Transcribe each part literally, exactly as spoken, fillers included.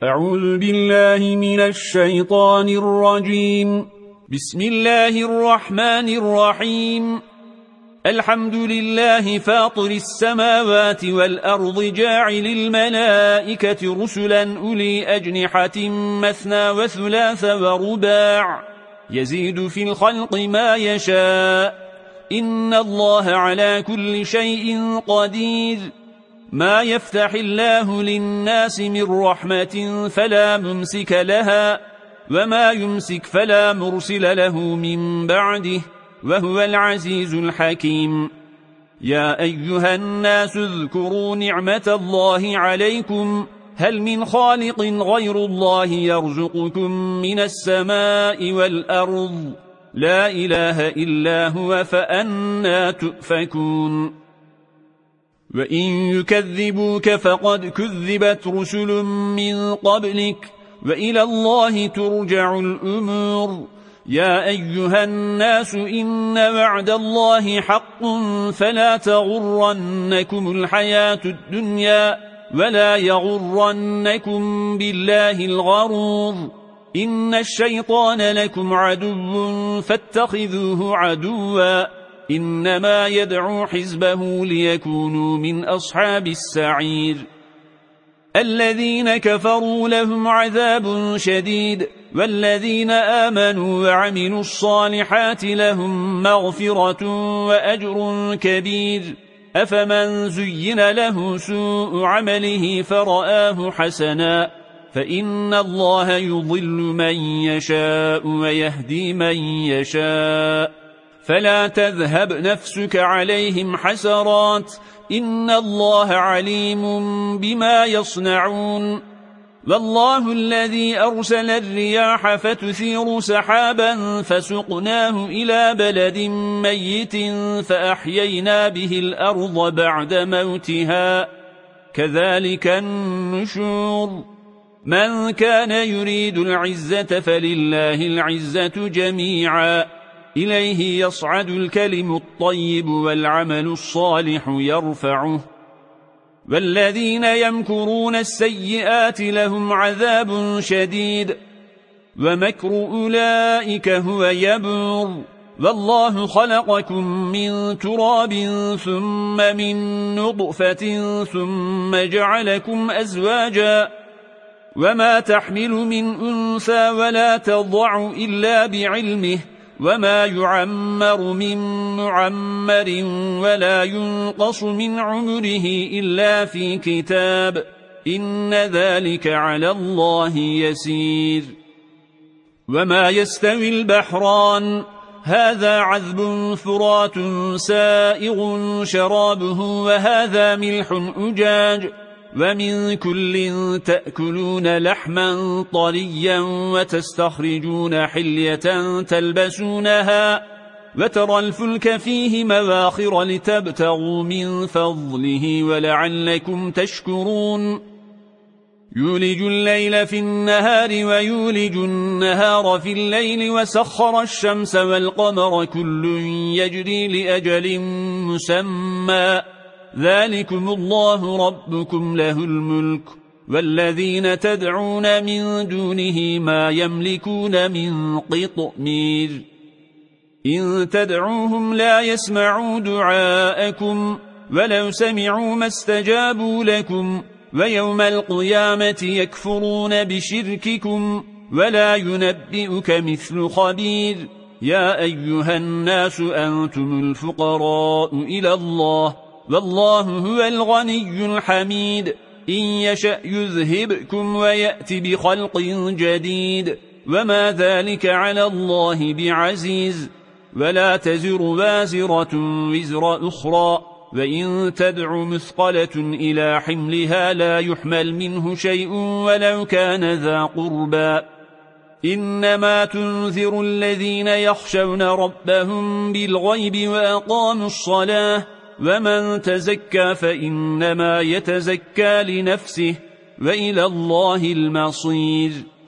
أعوذ بالله من الشيطان الرجيم. بسم الله الرحمن الرحيم. الحمد لله فاطر السماوات والأرض جاعل الملائكة رسلا أولي أجنحة مثنى وثلاث ورباع يزيد في الخلق ما يشاء إن الله على كل شيء قدير. ما يفتح الله للناس من رحمة فلا ممسك لها وما يمسك فلا مرسل له من بعده وهو العزيز الحكيم. يا أيها الناس اذكروا نعمة الله عليكم هل من خالق غير الله يرزقكم من السماء والأرض لا إله إلا هو فأنا تؤفكون. وإن يكذبوك فقد كذبت رسل من قبلك وإلى الله ترجع الأمور. يا أيها الناس إن وعد الله حق فلا تغرنكم الحياة الدنيا ولا يغرنكم بالله الغرور. إن الشيطان لكم عدو فاتخذوه عدوا إنما يدعو حزبه ليكونوا من أصحاب السعير. الذين كفروا لهم عذاب شديد والذين آمنوا وعملوا الصالحات لهم مغفرة وأجر كبير. أفمن زين له سوء عمله فرآه حسنا فإن الله يضل من يشاء ويهدي من يشاء فلا تذهب نفسك عليهم حسرات إن الله عليم بما يصنعون. والله الذي أرسل الرياح فتثير سحابا فسقناه إلى بلد ميت فأحيينا به الأرض بعد موتها كذلك النشور. من كان يريد العزة فلله العزة جميعا إليه يصعد الكلم الطيب والعمل الصالح يرفعه. والذين يمكرون السيئات لهم عذاب شديد ومكر أولئك هو يبور. والله خلقكم من تراب ثم من نطفة ثم جعلكم أزواجا وما تحمل من أنثى ولا تضع إلا بعلمه وما يعمر من معمر ولا ينقص من عمره إلا في كتاب إن ذلك على الله يسير. وما يستوي البحران هذا عذب فرات سائغ شرابه وهذا ملح أجاج ومن كل تأكلون لحما طريا وتستخرجون حلية تلبسونها وترى الفلك فيه مواخر لتبتغوا من فضله ولعلكم تشكرون. يولج الليل في النهار ويولج النهار في الليل وسخر الشمس والقمر كل يجري لأجل مسمى ذلكم الله ربكم له الملك والذين تدعون من دونه ما يملكون من قطمير. إن تدعوهم لا يسمعوا دعاءكم ولو سمعوا ما استجابوا لكم ويوم القيامة يكفرون بشرككم ولا ينبئك مثل خبير. يا أيها الناس أنتم الفقراء إلى الله والله هو الغني الحميد. إن يشأ يذهبكم ويأتي بخلق جديد وما ذلك على الله بعزيز. ولا تزر وازرة وزر أخرى وإن تدع مثقلة إلى حملها لا يحمل منه شيء ولو كان ذا قربى. إنما تنذر الذين يخشون ربهم بالغيب وأقاموا الصلاة ومن تزكى فإنما يتزكى لنفسه وإلى الله المصير.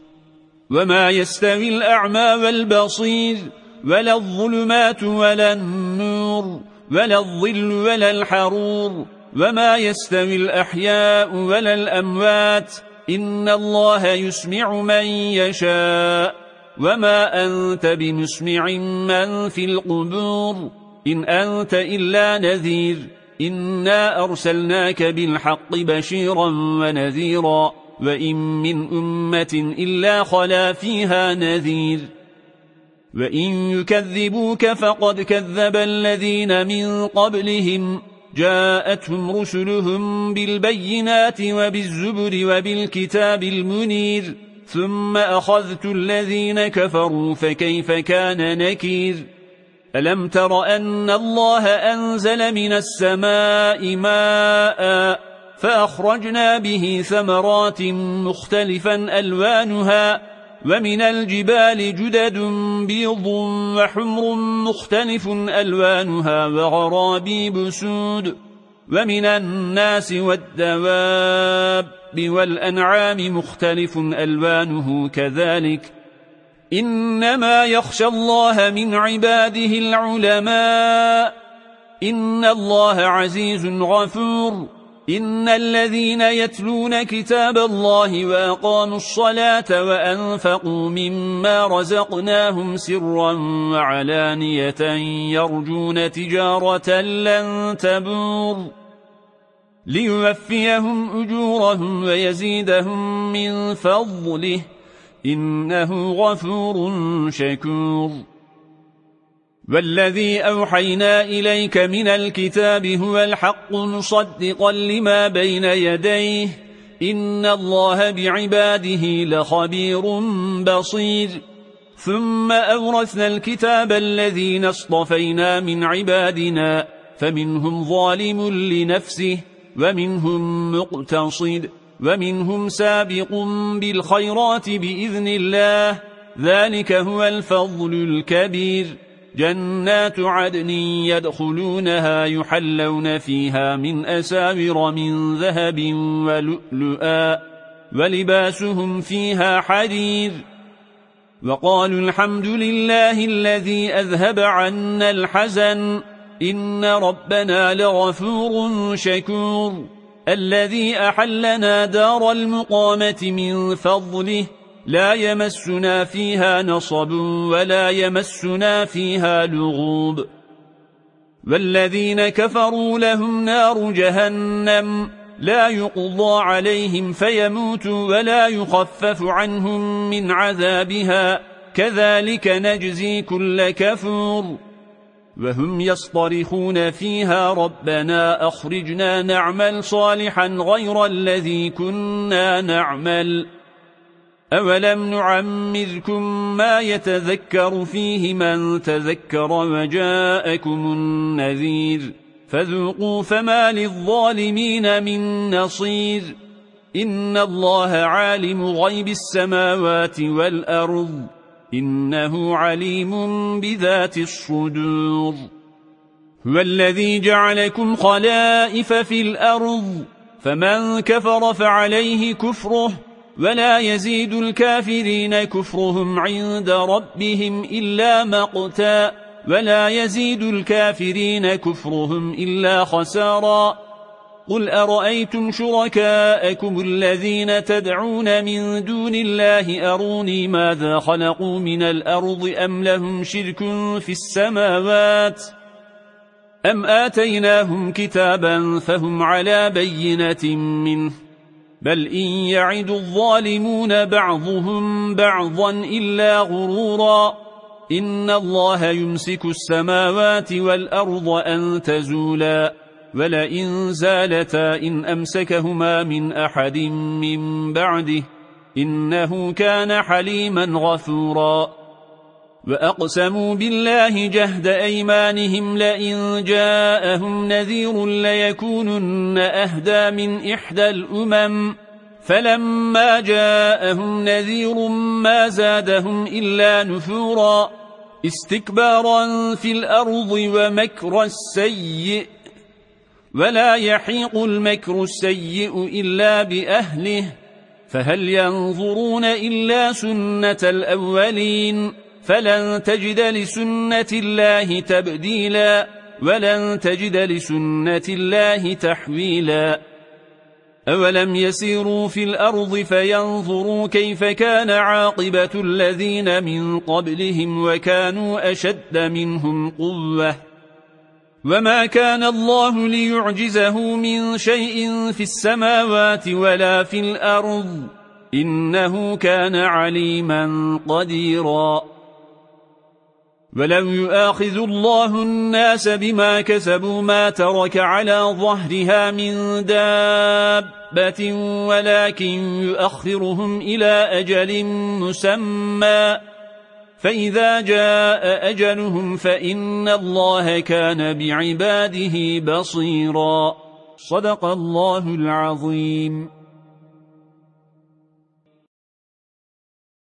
وما يستوي الأعمى والبصير ولا الظلمات ولا النور ولا الظل ولا الحرور وما يستوي الأحياء ولا الأموات إن الله يسمع من يشاء وما أنت بمسمع من في القبور إن أنت إلا نذير إنا أرسلناك بالحق بشيرا ونذيرا وإن من أمة إلا خلا فيها نذير وإن يكذبوك فقد كذب الذين من قبلهم جاءتهم رسلهم بالبينات وبالزبر وبالكتاب المنير ثم أخذت الذين كفروا فكيف كان نكير ألم تر أن الله أنزل من السماء ماء فأخرجنا به ثمرات مختلفا ألوانها ومن الجبال جدد بيض وحمر مختلف ألوانها وغرابيب سود ومن الناس والدواب والأنعام مختلف ألوانه كذلك إنما يخشى الله من عباده العلماء إن الله عزيز غفور إن الذين يتلون كتاب الله وأقاموا الصلاة وأنفقوا مما رزقناهم سرا وعلانية يرجون تجارة لن تبور ليوفيهم أجورهم ويزيدهم من فضله إنه غفور شكور والذي أوحينا إليك من الكتاب هو الحق مصدقا لما بين يديه إن الله بعباده لخبير بصير ثم أورثنا الكتاب الذين اصطفينا من عبادنا فمنهم ظالم لنفسه ومنهم مقتصد ومنهم سابق بالخيرات بإذن الله ذلك هو الفضل الكبير جنات عدن يدخلونها يحلون فيها من أساور من ذهب ولؤلؤا ولباسهم فيها حرير وقالوا الحمد لله الذي أذهب عنا الحزن إن ربنا لغفور شكور الذي أحلنا دار المقامة من فضله لا يمسنا فيها نصب ولا يمسنا فيها لغوب والذين كفروا لهم نار جهنم لا يقضى عليهم فيموتوا ولا يخفف عنهم من عذابها كذلك نجزي كل كفور وهم يصطرخون فيها ربنا أخرجنا نعمل صالحا غير الذي كنا نعمل أولم نعمركم ما يتذكر فيه من تذكر وجاءكم النذير فذوقوا فما للظالمين من نصير إن الله عالم غيب السماوات والأرض إنه عليم بذات الصدور هو الذي جعلكم خلائف في الأرض فمن كفر فعليه كفره ولا يزيد الكافرين كفرهم عند ربهم إلا مقتا ولا يزيد الكافرين كفرهم إلا خسارا قل أرأيتم شركاءكم الذين تدعون من دون الله أروني ماذا خلقوا من الأرض أم لهم شرك في السماوات أم آتيناهم كتابا فهم على بينة منه بل إن يعد الظالمون بعضهم بعضا إلا غرورا إن الله يمسك السماوات والأرض أن تزولا ولئن زالتا إن أمسكهما من أحد من بعده إنه كان حليما غفورا وأقسموا بالله جهد أيمانهم لئن جاءهم نذير ليكونن أهدى من إحدى الأمم فلما جاءهم نذير ما زادهم إلا نفورا استكبارا في الأرض ومكر السيء ولا يحيق المكر السيء إلا بأهله فهل ينظرون إلا سنة الأولين فلن تجد لسنة الله تبديلا ولن تجد لسنة الله تحويلا أولم يسيروا في الأرض فينظروا كيف كان عاقبة الذين من قبلهم وكانوا أشد منهم قوة وما كان الله ليعجزه من شيء في السماوات ولا في الأرض إنه كان عليما قديرا ولو يؤاخذ الله الناس بما كسبوا ما ترك على ظهرها من دابة ولكن يؤخرهم إلى أجل مسمى فإذا جاء أجلهم فإن الله كان بعباده بصيرا صدق الله العظيم.